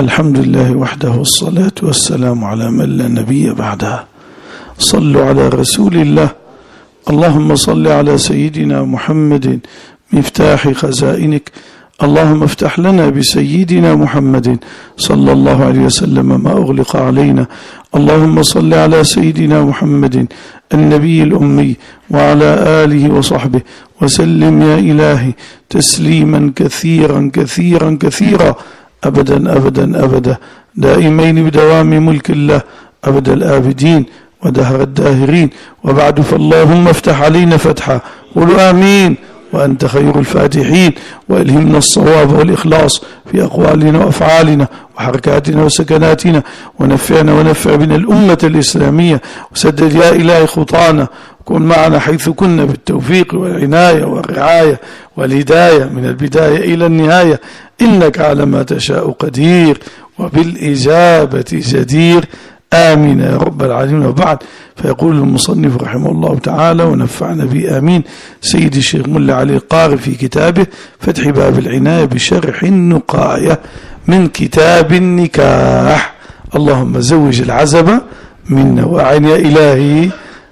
الحمد لله وحده والصلاة والسلام على من لا نبي بعدها. صلوا على رسول الله. اللهم صل على سيدنا محمد مفتاح خزائنك. اللهم افتح لنا بسيدنا محمد صلى الله عليه وسلم ما أغلق علينا. اللهم صل على سيدنا محمد النبي الأمي وعلى آله وصحبه وسلم يا إلهي تسليما كثيرا كثيرا كثيرا أبدا أبدا أبدا دائمين بدوام ملك الله أبد الآبدين ودهر الداهرين. وبعد فاللهم افتح علينا فتحا. قولوا آمين وأنت خير الفاتحين. وإلهمنا الصواب والإخلاص في أقوالنا وأفعالنا وحركاتنا وسكناتنا، ونفعنا ونفع بنا الأمة الإسلامية، وسدد يا إلهي خطانا، كن معنا حيث كنا بالتوفيق والعناية والرعاية والهداية من البداية إلى النهاية، إنك على ما تشاء قدير وبالإجابة جدير. آمين يا رب العالمين. وبعد فيقول المصنف رحمه الله تعالى ونفعنا به آمين سيد الشيخ ملا علي القاري في كتابه فتح باب العناية بشرح النقاية من كتاب النكاح. اللهم زوج العزبة منا وعن يا إلهي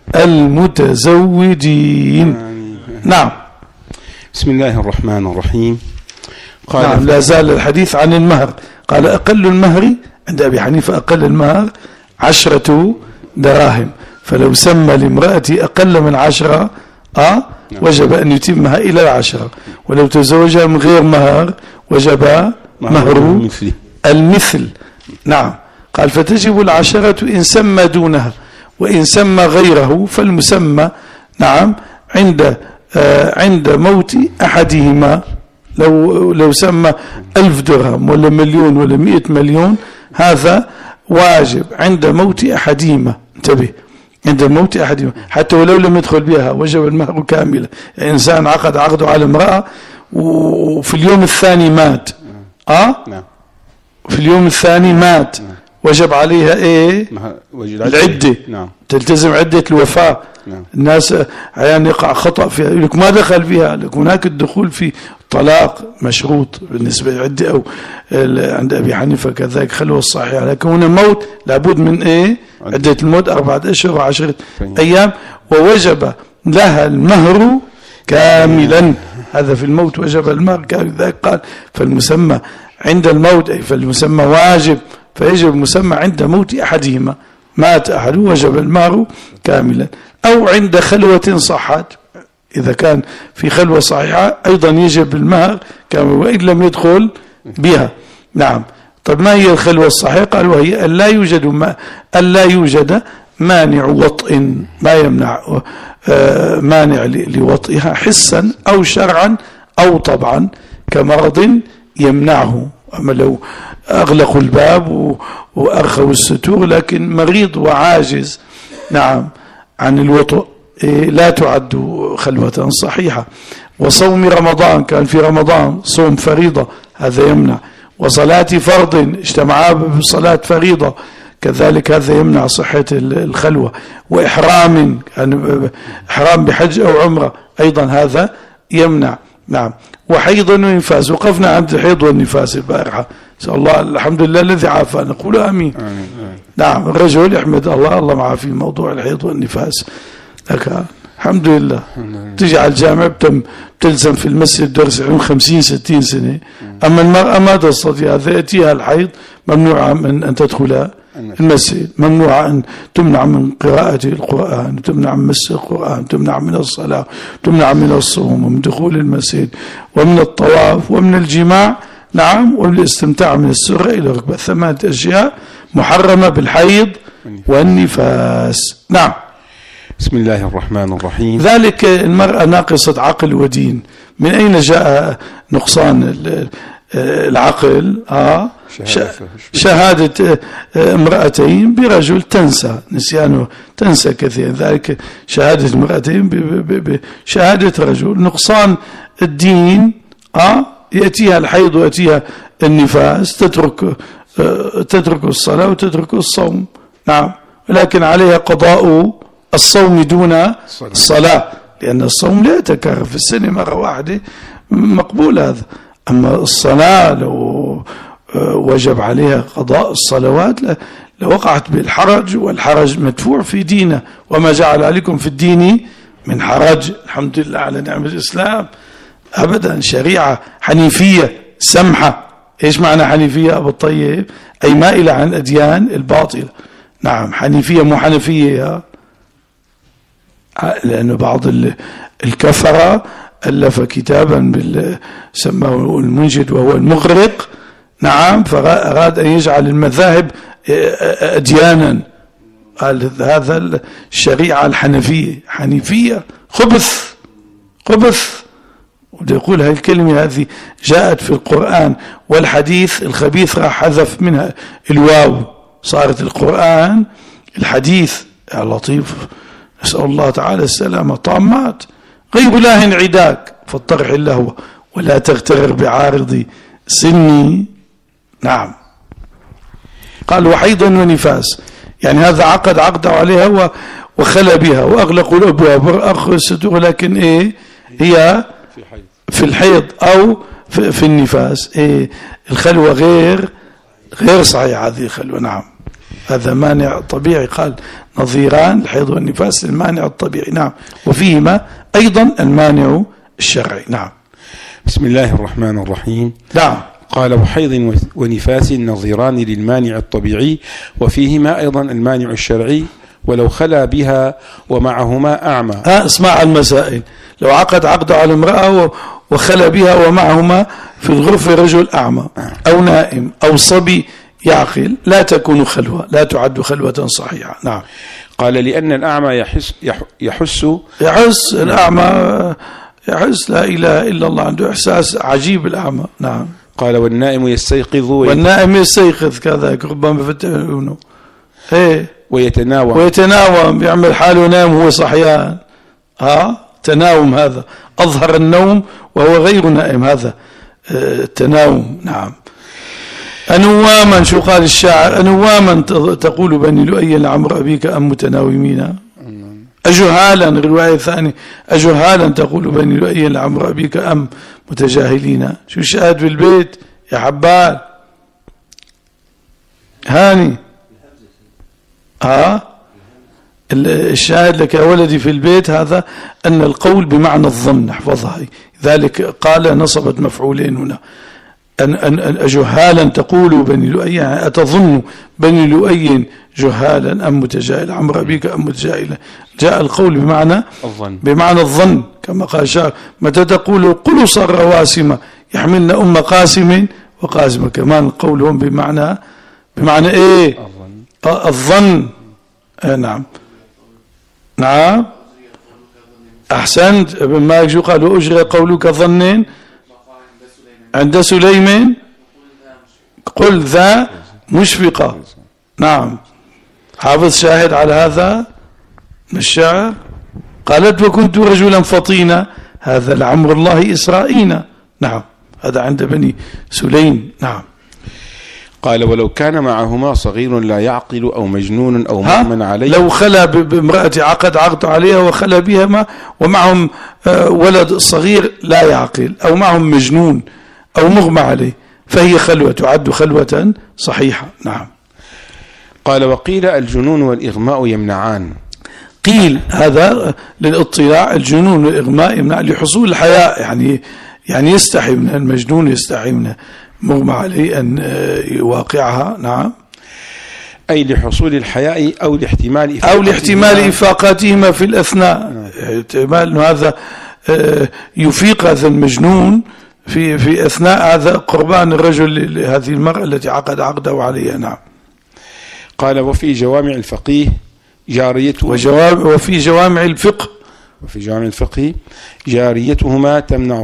المتزوجين. نعم. بسم الله الرحمن الرحيم. قال نعم لا زال الحديث عن المهر. قال أقل المهر عند أبي حنيفة أقل المهر 10 دراهم، فلو سمى لامرأتي أقل من 10 وجب أن يتمها إلى 10، ولو تزوجها من غير مهر وجب مهر المثل. نعم. قال فتجب 10 إن سمى دونها، وإن سمى غيره فالمسمى نعم عند موت أحدهما. لو سمى 1000 درهم ولا مليون ولا 100 مليون هذا واجب عند موت أحدهما. انتبه، عند موت أحدهما، حتى ولو لم يدخل بها وجب المهر كاملا. يعني إنسان عقد عقده على امرأة وفي اليوم الثاني مات في اليوم الثاني مات وجب عليها ايه؟ العدة. تلتزم عدة الوفاة. الناس يعني يقع خطأ فيها، يقول لك ما دخل فيها، لك هناك الدخول في طلاق مشروط بالنسبة للعدة، أو عند أبي حنيفة كذلك خلوة الصحيحة، لكن هنا موت لابد من ايه؟ عدة الموت 4 أشهر و10 أيام، ووجب لها المهر كاملا. هذا في الموت وجب المهر كاملا. ذلك قال فالمسمى عند الموت أي فالمسمى واجب، فيجب المسمى عند موت أحدهما، مات أحد وجب المهر كاملا. أو عند خلوة صحت، إذا كان في خلوة صحيحة أيضا يجب المهر كاملا وإن لم يدخل بها. نعم. طب ما هي الخلوة الصحيحة؟ قال وهي ألا يوجد مانع وطئ، ما يمنع مانع لوطئها حسا أو شرعا أو طبعا، كمرض يمنعه. أما لو أغلقوا الباب وأرخوا الستور لكن مريض وعاجز نعم عن الوطء لا تعد خلوة صحيحة. وصوم رمضان، كان في رمضان صوم فريضة هذا يمنع. وصلاة فرض اجتمعا بصلاة فريضة كذلك هذا يمنع صحة الخلوة. وإحرام، يعني إحرام بحج أو عمرة أيضا هذا يمنع. نعم. وحيض ونفاس، وقفنا عند الحيض والنفاس البارحة، نسأل الله الحمد لله الذي عافى، نقول آمين. نعم. الرجل يحمد الله معه في موضوع الحيض والنفاس، لك الحمد لله. تجي على الجامع تلزم في المسجد درس 50-60 سنة، أما المرأة ما تستطيع، يأتيها الحيض ممنوعة من أن تدخل المسجد، ممنوع أن تمنع من قراءة القرآن، تمنع من مس القرآن، تمنع من الصلاة، تمنع من الصوم ومن دخول المسجد ومن الطواف ومن الجماع. نعم. والاستمتاع من السرة إلى ركبة. 8 أشياء محرمة بالحيض والنفاس. نعم. بسم الله الرحمن الرحيم. ذلك المرأة ناقصة عقل ودين. من أين جاء نقصان العقل؟ شهادة امرأتين برجل تنسى، نسيانه تنسى كثيرا، ذلك شهادة امرأتين بشهادة رجل. نقصان الدين يأتيها الحيض ويأتيها النفاس، تترك الصلاة وتترك الصوم. نعم. ولكن عليها قضاء الصوم دون الصلاة، لأن الصوم لا يتكرر في السنة مرة واحدة، مقبول هذا. أما الصلاة لو وجب عليها قضاء الصلوات لوقعت بالحرج، والحرج مدفوع في دينه، وما جعل عليكم في الدين من حرج. الحمد لله على نعمة الإسلام. أبدا شريعة حنيفية سمحة. إيش معنى حنيفية أبو الطيب؟ أي مائلة عن الأديان الباطلة. نعم حنيفية مو حنفية، لأنه بعض الكفرة ألف كتابا سماه المنجد وهو المغرق. نعم فأراد أن يجعل المذاهب أديانا. قال هذا الشريعة الحنفية حنيفية خبث. ويقول هذه الكلمة هذه جاءت في القرآن والحديث الخبيث راح حذف منها الواو، صارت القرآن الحديث. يا لطيف، نسأل الله تعالى السلامة. طامات غيب الله انعداك فاطرح اللهو ولا تغترر بعارض سني. نعم قال وحيضا ونفاس، يعني هذا عقده عليها وخلى بها وأغلقوا الأبواب وأخذ الستور، ولكن إيه هي في الحيض أو في النفاس. إيه الخلوة غير صحيحة هذه الخلوة. نعم هذا مانع طبيعي. قال نظيران الحيض والنفاس المانع الطبيعي. نعم وفيهما أيضا المانع الشرعي. نعم. بسم الله الرحمن الرحيم. نعم. قال وحيض ونفاس نظيران للمانع الطبيعي وفيهما أيضا المانع الشرعي ولو خلا بها ومعهما أعمى. اسمع المسائل. لو عقده على امرأة وخلا بها ومعهما في الغرفة رجل أعمى أو نائم أو صبي يعقل لا تكون خلوة، لا تعد خلوة صحيحة. نعم. قال لأن الأعمى يحس الأعمى يحس لا إله إلا الله، عنده إحساس عجيب الأعمى. نعم. قال والنائم يستيقظ كذا ربما فتح عيونه ويتناوم بيعمل حاله نام هو صحيان. تناوم هذا أظهر النوم وهو غير نائم، هذا التناوم. نعم. أنواما، شو قال الشاعر؟ أنواما تقول بني لؤي لعمر أبيك أم متناومين. أجهالا، الرواية الثانية أجهالا تقول بني لؤي لعمر أبيك أم متجاهلين. شو الشاهد بالبيت يا حبال هاني؟ الشاهد لك يا ولدي في البيت هذا أن القول بمعنى الظن، احفظها. ذلك قال نصبت مفعولين هنا. أن أجهالا تقول بني لؤي، أتظن بني لؤي جهالا أم متجاهلا، عمرو أبيك أم متجاهلا. جاء القول بمعنى الظن كما قال الشاعر متى تقول قلص الرواسم يحملن أم قاسم وقاسم. كمان القول هم بمعنى إيه؟ الظن. نعم أحسنت. ابن مالك شو قال؟ وأجرى قولك ظن عند سليمان قل ذا مشفقة. نعم. حافظ شاهد على هذا من الشعر. قالت وكنت رجلا فطينا هذا لعمر الله إسرائيل. نعم هذا عند بني سليم. نعم. قال ولو كان معهما صغير لا يعقل أو مجنون أو مؤمن عليه. لو خلى بامرأة عقد عليها وخلى بها ومعهم ولد صغير لا يعقل أو معهم مجنون أو مغمى عليه فهي خلوة، تعد خلوة صحيحة. نعم. قال وقيل الجنون والإغماء يمنعان. قيل هذا للاطلاع، الجنون والإغماء يمنع لحصول الحياء، يعني يستحي من المجنون، يستحي من مغمى عليه أن يواقعها. نعم. أي لحصول الحياء أو لاحتمال إفاقاتهما في الأثناء. احتمال أن هذا يفيق هذا المجنون في أثناء هذا قربان الرجل لهذه المرأة التي عقده عليها. نعم. قال وفي جوامع الفقيه جاريته وفي جوامع الفقه جاريتها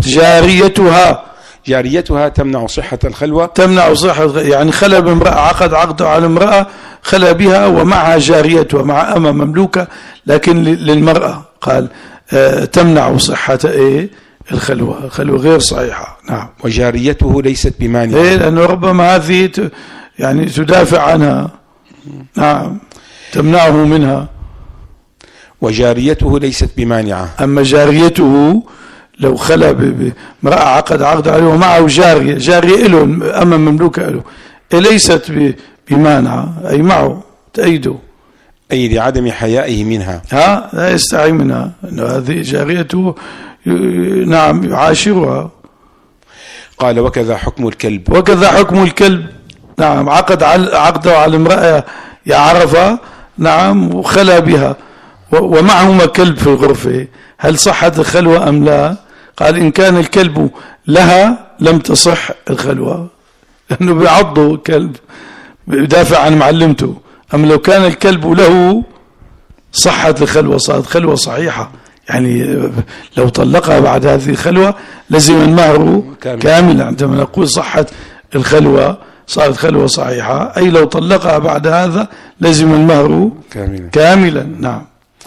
تمنع صحة الخلوة. يعني خلى بامرأة عقده على امرأة خلى بها ومعها جاريتها، مع أمة مملوكة لكن للمرأة. قال تمنع صحة الخلوة غير صحيحة. نعم. وجاريته ليست بمانعة، لأنه ربما هذه يعني تدافع عنها. نعم. تمنعه منها. وجاريته ليست بمانعة. أما جاريته لو خلى بامرأة عقد عقد عليه ومعه جارية له أما مملوكة له ليست بمانعة، أي معه تأيده، أي لعدم حيائه منها، لا يستحي منها، أنه هذه جاريته نعم يعاشرها. قال وكذا حكم الكلب، وكذا حكم الكلب، نعم عقده على امرأة يعرفها، نعم وخلى بها ومعهما كلب في الغرفة، هل صحت الخلوة أم لا؟ قال إن كان الكلب لها لم تصح الخلوة، لأنه بيعضه الكلب بيدافع عن معلمته، أما لو كان الكلب له صحت الخلوة، صارت خلوة صحيحة. يعني لو طلقها بعد هذه الخلوة لزم المهر كاملا. عندما نقول صحت الخلوة صارت خلوة صحيحة، أي لو طلقها بعد هذا لزم المهر كاملا. نعم.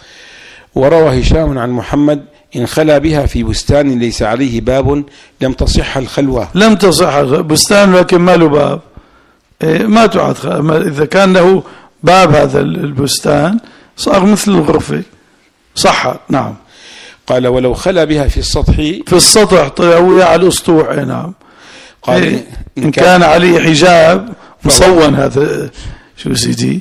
وروى هشام عن محمد إن خلا بها في بستان ليس عليه باب لم تصح الخلوة. لم تصح بستان لكن ما له باب، ما تعد. إذا كان له باب هذا البستان صار مثل الغرفة، صح. نعم. قال ولو خلا بها في السطح، في السطح طلعوا على الأسطوح. نعم. قال إن كان عليه حجاب مصون هذا شو سيدي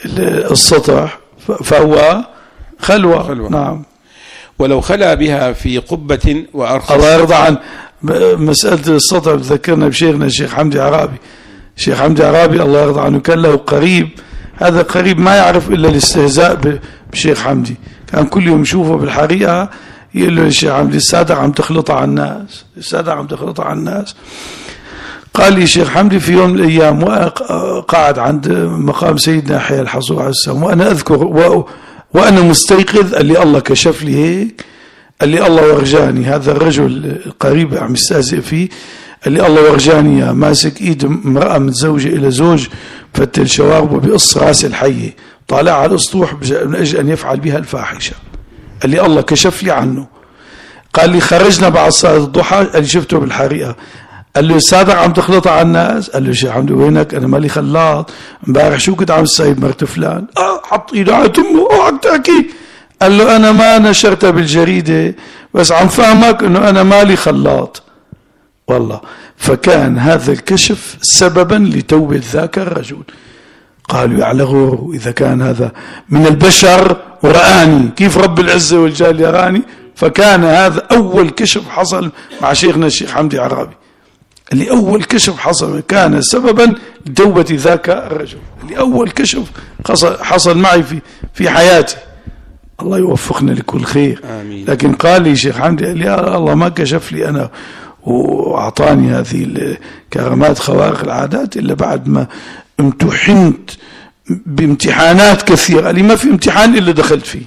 السطح فهو خلوة. نعم. ولو خلا بها في قبة وأرخص. الله يرضى عن مسألة السطح بذكرنا بشيخنا الشيخ حمدي عرابي. الشيخ حمدي عرابي الله يرضى عنه كان له قريب، هذا قريب ما يعرف إلا الاستهزاء بشيخ حمدي، كان كل يوم يشوفه بالحريقة يقول له الشيخ حمدي السادة عم تخلط على الناس، السادة عم تخلط على الناس. قال لي الشيخ حمدي في يوم من الأيام قاعد عند مقام سيدنا يحيى الحصور عليه السلام، وأنا أذكر وأنا مستيقظ، قال لي الله كشف لي هيك، قال لي الله ورجاني هذا الرجل القريب عم يستهزئ فيه، قال لي الله ورجاني ماسك ايد امرأة متزوجة الى زوج فتل شواربه بقص راس الحية طالع على الاسطوح من اجل ان يفعل بها الفاحشة. قال لي الله كشف لي عنه. قال لي خرجنا بعد صلاة الضحى، قال لي شفته بالحريقة. قال له السادة عم تخلطها على الناس؟ قال له شيخ حمدي وينك؟ انا مالي خلاط، امبارح شو كنت عم تسايب مرت فلان؟ حط ايده على تمه عم تحكي. قال له انا ما نشرتها بالجريدة بس عم فهمك انه انا مالي خلاط. والله فكان هذا الكشف سببا لتوبة ذاك الرجل. قالوا يعلغوا إذا كان هذا من البشر ورآني كيف رب العزة والجلال يراني، فكان هذا أول كشف حصل مع شيخنا الشيخ حمدي عرابي، اللي أول كشف حصل كان سببا لتوبة ذاك الرجل، اللي أول كشف حصل معي في حياتي. الله يوفقنا لكل خير. آمين. لكن قال لي شيخ حمدي قال لي الله ما كشف لي أنا وأعطاني هذه الكرامات خوارق العادات إلا بعد ما امتحنت بامتحانات كثيرة. قال لي ما في امتحان إلا دخلت فيه.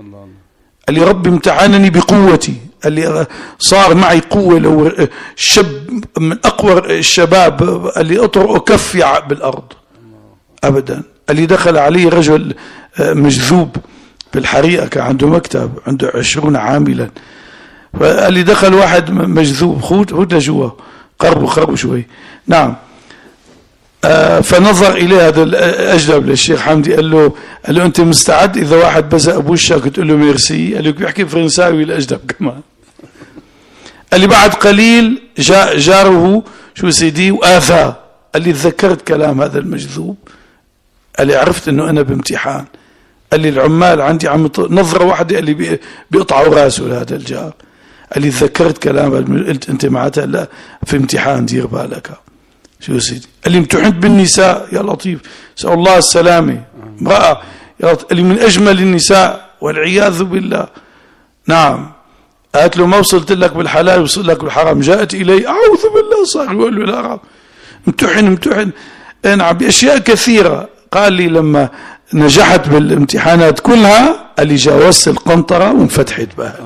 قال لي ربي امتحنني بقوتي، قال لي صار معي قوة لو شاب من أقوى الشباب قال لي أطرق كفي بالأرض أبدا. قال لي دخل علي رجل مجذوب بالحريقة كان عنده مكتب عنده 20 عاملا، فقال لي دخل واحد مجذوب خد لجوا قربوا شوي. نعم. فنظر إليه هذا الأجنب للشيخ حمدي قال له أنت مستعد إذا واحد بزق بوشك تقول له ميرسي؟ قال له بيحكي فرنساوي الأجنب كمان. قال لي بعد قليل جاء جاره شو سيدي وآذى. قال لي تذكرت كلام هذا المجذوب، قال لي عرفت أنه أنا بامتحان. قال لي العمال عندي عم نظرة واحدة قال لي بيقطعوا راسه لهذا الجار. قال لي تذكرت كلام قلت أنت معناتها لا في امتحان دير بالك. شو سيدي؟ قال لي امتحنت بالنساء يا لطيف سأل الله السلامة، امرأة قال لي من أجمل النساء والعياذ بالله. نعم. قالت له ما وصلت لك بالحلال وصل لك بالحرام، جاءت إلي أعوذ بالله صار يقول له لا امتحن نعم بأشياء كثيرة. قال لي لما نجحت بالامتحانات كلها قال لي جاوزت القنطرة وانفتحت بها.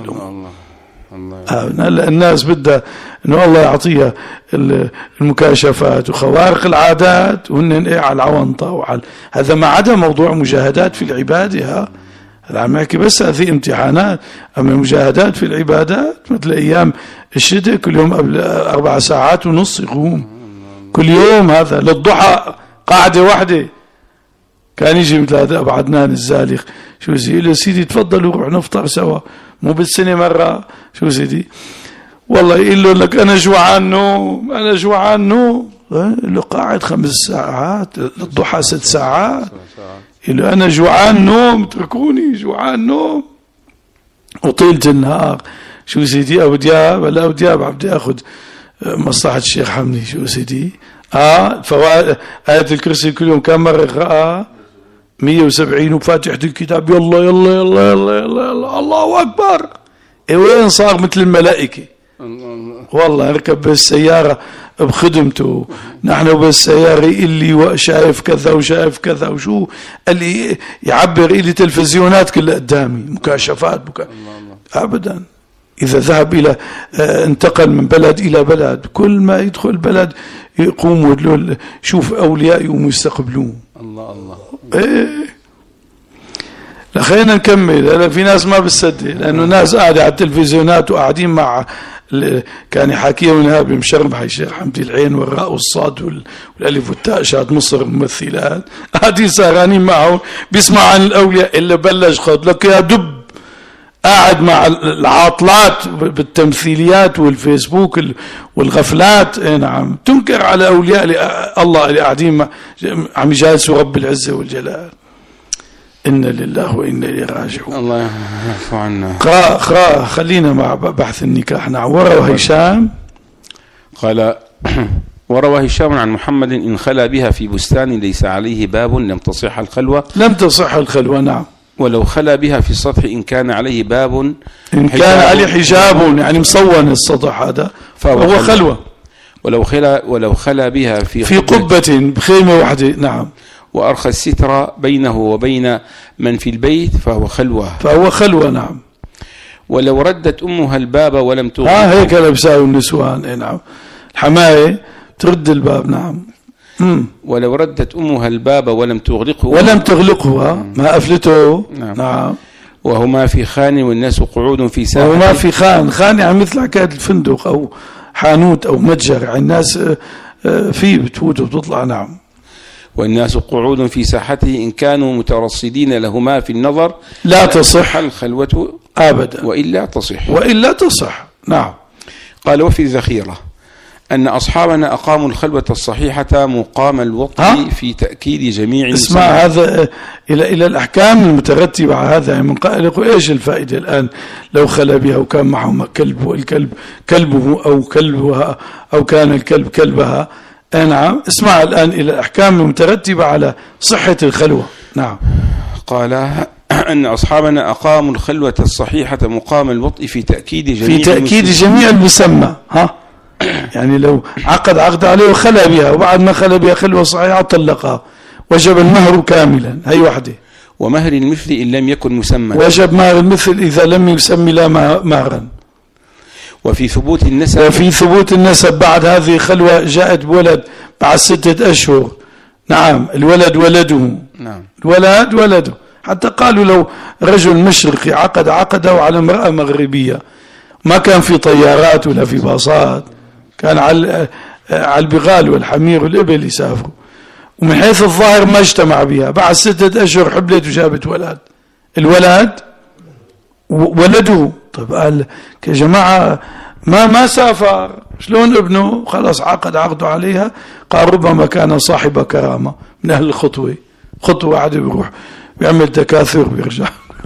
الناس بدها انه الله يعطيها المكاشفات وخوارق العادات وهن على العونطة وعلى هذا، ما عدا موضوع مجاهدات في العبادة. هذا عم يحكي بس هذه امتحانات، اما مجاهدات في العبادات مثل ايام الشتاء كل يوم قبل 4 ساعات ونص يقوم كل يوم، هذا للضحى قاعدة واحدة. كان يجي مثل هذا ابو عدنان الزالق شو سيدي سيدي تفضلوا روح نفطر سوا، مو بالسنة مرة شو سيدي. والله يقول لك أنا جوعان نوم، أنا جوعان نوم، له قاعد 5 ساعات، الضحى 6 ساعات، يقول أنا جوعان نوم، اتركوني جوعان نوم. وطيلة النهار شو سيدي أبو دياب، لا أبو دياب بدي أخذ مصلحة الشيخ حمدي. شو سيدي فوائد آية الكرسي كل يوم كم مرة يقرأها؟ 170. وفاتحة الكتاب يلا يلا يلا يلا يلا, يلا الله أكبر. وين صار مثل الملائكة والله. اركب بالسيارة بخدمته، نحن بالسيارة اللي شايف كذا وشايف كذا وشو اللي يعبر إلي تلفزيونات كلها قدامي، مكاشفات أبدا. إذا ذهب إلى انتقل من بلد إلى بلد، كل ما يدخل بلد يقوموا شوف أولياء يقوموا يستقبلوه. الله الله. خلينا نكمل. هلا في ناس ما بتصدق، لأنه ناس قاعدة على التلفزيونات وقاعدين مع كان يحكيها من هذا بمشربح الشيخ حمدي، العين والراء والصاد والالف والتاء شاد مصر الممثلات، قاعدين سهرانين معه بيسمع عن الأولياء. اللي بلش خد لك يا دب قاعد مع العاطلات بالتمثيليات والفيسبوك والغفلات. نعم تنكر على أولياء الله اللي قاعدين عم يجالسوا رب العزة والجلال. إنا لله وإنا إليه راجعون. الله يعفو عنا. اقرأ خلينا مع بحث النكاح. نعم. وروى هشام قال وروى هشام عن محمد إن خلا بها في بستان ليس عليه باب لم تصح الخلوة. لم تصح الخلوة. نعم. ولو خلا بها في السطح إن كان عليه باب، إن كان عليه حجاب يعني مصون السطح هذا فهو خلوة. ولو خلا بها في قبة بخيمة واحدة. نعم. وأرخى الستر بينه وبين من في البيت فهو خلوة. نعم. ولو ردت أمها الباب ولم تغلق. هيك لبساوا النسوان. نعم. الحماية ترد الباب. نعم. ولو ردت أمها الباب ولم تغلقه ما أفلته. نعم. وهما في خان والناس قعود في ساحة. وهما في خان يعني مثل حكاية الفندق أو حانوت أو متجر، يعني الناس فيه بتفوت وبتطلع. نعم. والناس قعود في ساحته إن كانوا مترصدين لهما في النظر لا تصح الخلوة أبدا وإلا تصح. نعم. قال وفي الذخيرة أن أصحابنا أقاموا الخلوة الصحيحة مقام الوطء في تأكيد جميع. اسمع هذا إلى الأحكام المترتبة على هذا. يعني من قائل يقول إيش الفائدة الآن لو خلا بها وكان معهم كلب والكلب كلبه أو كلبها أو كان الكلب كلبها. نعم. اسمع الآن إلى الأحكام المترتبة على صحة الخلوة. نعم. قال أن أصحابنا أقاموا الخلوة الصحيحة مقام الوطء في تأكيد جميع المسمى. يعني لو عقد عليه وخلى بها، وبعد ما خلى بها خلوة صحيحة طلقها، وجب المهر كاملا. هي وحده. ومهر المثل إن لم يكن مسمى. وجب مهر المثل إذا لم يسمي لا مهرا. وفي ثبوت النسب بعد هذه خلوة جاءت بولد بعد 6 أشهر. نعم. الولد ولده. نعم. الولد ولده. حتى قالوا لو رجل مشرقي عقده على امرأة مغربية، ما كان في طيارات ولا في باصات، كان على البغال والحمير والإبل يسافروا، ومن حيث الظاهر ما اجتمع بها. بعد 6 أشهر حبلت وجابت ولد. الولد ولده. طيب قال يا جماعة ما سافر، شلون ابنه؟ خلاص عقده عليها. قال ربما كان صاحب كرامة من أهل الخطوة، خطوة واحدة بيروح بيعمل تكاثر بيرجع.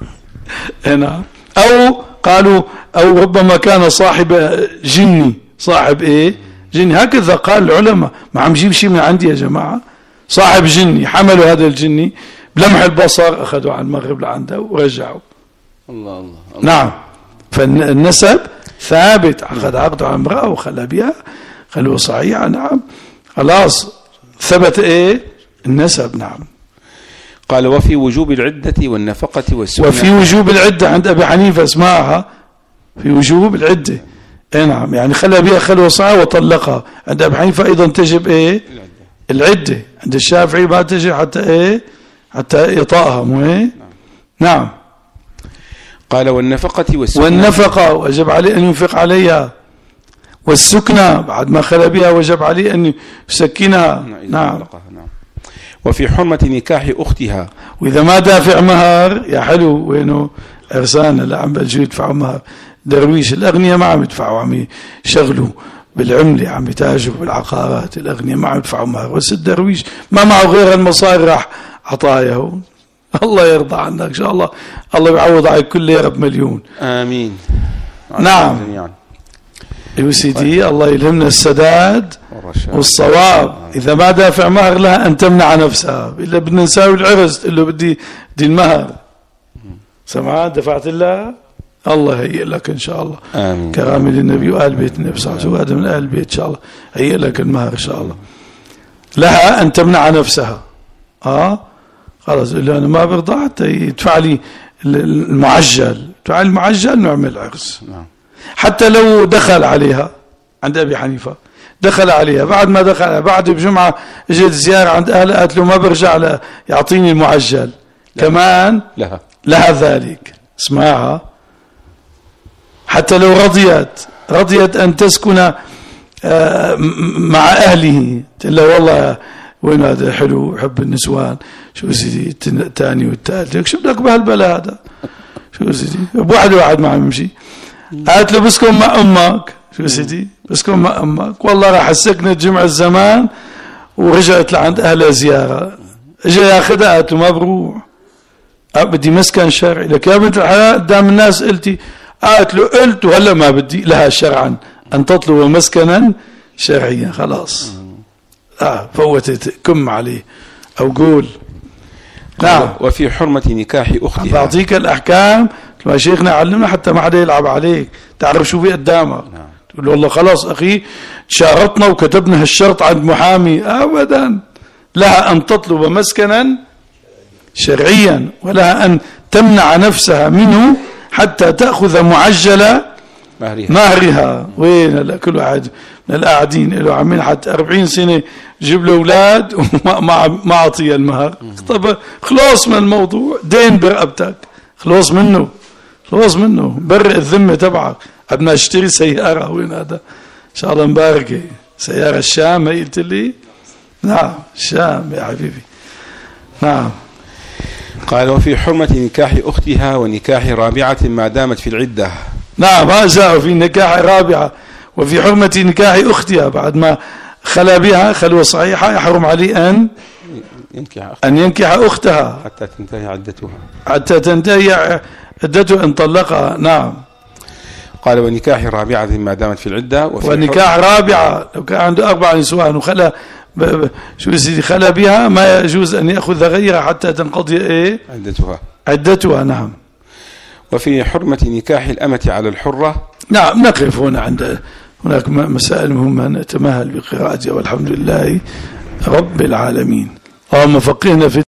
هنا أو قالوا أو ربما كان صاحب جني. صاحب إيه؟ جني. هكذا قال العلماء. ما عم جيب شيء من عندي يا جماعة. صاحب جني، حملوا هذا الجني بلمح البصر أخذوا عن المغرب لعنده ورجعوا. الله. نعم. فالنسب ثابت. عقده على امرأة وخلى بها خلوة صحيحة. نعم. خلاص ثبت إيه؟ النسب. نعم. قال وفي وجوب العدة والنفقة والسكنى. وفي وجوب العدة عند أبي حنيفة اسمعها، في وجوب العدة. نعم. يعني خلى بها خلوة صحيحة وطلقها. عند أبي حنيفة أيضا تجب إيه؟ العدة. عند الشافعي ما تجب حتى إيه؟ حتى إطاءها. مو إيه؟ نعم. قال والنفقة وجب عليه أن ينفق عليها. والسكنى بعد ما خلى بها وجب عليه أن يسكنها. نعم. وفي حرمة نكاح أختها. وإذا ما دافع مهر يا حلو وينه إرسان لا عم بلجوا يدفعوا مهر. درويش. الأغنياء ما عم يدفعوا، عم يشغلوا بالعملة، عم يتاجروا بالعقارات. الأغنياء ما عم يدفعوا مهر، بس الدرويش ما معه غير المصاري راح عطاياه. الله يرضى عنك إن شاء الله، الله يعوض عليك كل ليرة بمليون. آمين. نعم يا سيدي، الله يلهمنا السداد والصواب. إذا ما دافع مهر لها أن تمنع نفسها، إلا بدنا نساوي العرس تقول له بدي المهر، سمعان دفعت لها، الله هيئ لك إن شاء الله. آمين. كرامة للنبي وآل بيت النبي صلى الله عليه وسلم، هذا من آل بيت إن شاء الله، هيئ لك المهر إن شاء الله. لها أن تمنع نفسها. خلاص اللي أنا ما برضى حتى يدفع لي المعجل، دفع المعجل نعمل عرس. حتى لو دخل عليها عند أبي حنيفة، دخل عليها بعد ما دخل بعد بجمعة اجت زيارة عند أهلها، قالت له ما برجع يعطيني المعجل كمان لها ذلك. اسمعها، حتى لو رضيت أن تسكن مع أهله، تقول له والله وين هذا حلو حب النسوان، شو سيدي الثاني والثالث، شو بدك بهالبلا هذا، شو سيدي بواحد ما عم يمشي. قالت له بسكن مع أمك، شو سيدي بسكن مع أمك، والله راح سكنت جمع الزمان ورجعت لعند أهلها زيارة، اجى ياخذها، قالت له ما بروح، بدي مسكن شرعي لك يا بنت الحلال قدام الناس قلتي. قالت له قلت وهلا ما بدي، لها شرعا أن تطلب مسكنا شرعيا. خلاص فوتت كم عليه أو قول. نعم. وفي حرمة نكاح أختها، بعطيك الأحكام ما شيخنا علمنا حتى ما حدا يلعب عليك، تعرف شو في قدامك. تقول له والله خلاص أخي شارطنا وكتبنا هالشرط عند محامي، أبدا. لها أن تطلب مسكنا شرعيا، ولها أن تمنع نفسها منه حتى تأخذ معجل مهرها. وين كل واحد من القاعدين له عم حتى 40 سنة جيب له أولاد وما أعطيه المهر. طب خلاص من الموضوع، دين برقبتك، خلاص منه برئ الذمة تبعك. قبل ما اشتري سيارة، وين هذا إن شاء الله مباركة، سيارة الشام هي قلت لي. نعم الشام يا حبيبي. نعم. قال وفي حرمة نكاح أختها ونكاح رابعة ما دامت في العدة. نعم هذا في نكاح رابعة، وفي حرمة نكاح أختها بعد ما خلا بها خلوة صحيحة يحرم عليه أن ينكح أختها حتى تنتهي عدته إن طلقها. نعم. قال ونكاح رابعة ما دامت في العدة. ونكاح رابعة لو كان عنده 4 نسوان وخلا شو سيدي خلا بها، ما يجوز أن يأخذ غيرها حتى تنقضي عدتها. نعم. وفي حرمة نكاح الأمة على الحرة. نعم نقف هناك مسائل مهمة نتمهل بقراءتها، والحمد لله رب العالمين. اللهم فقهنا في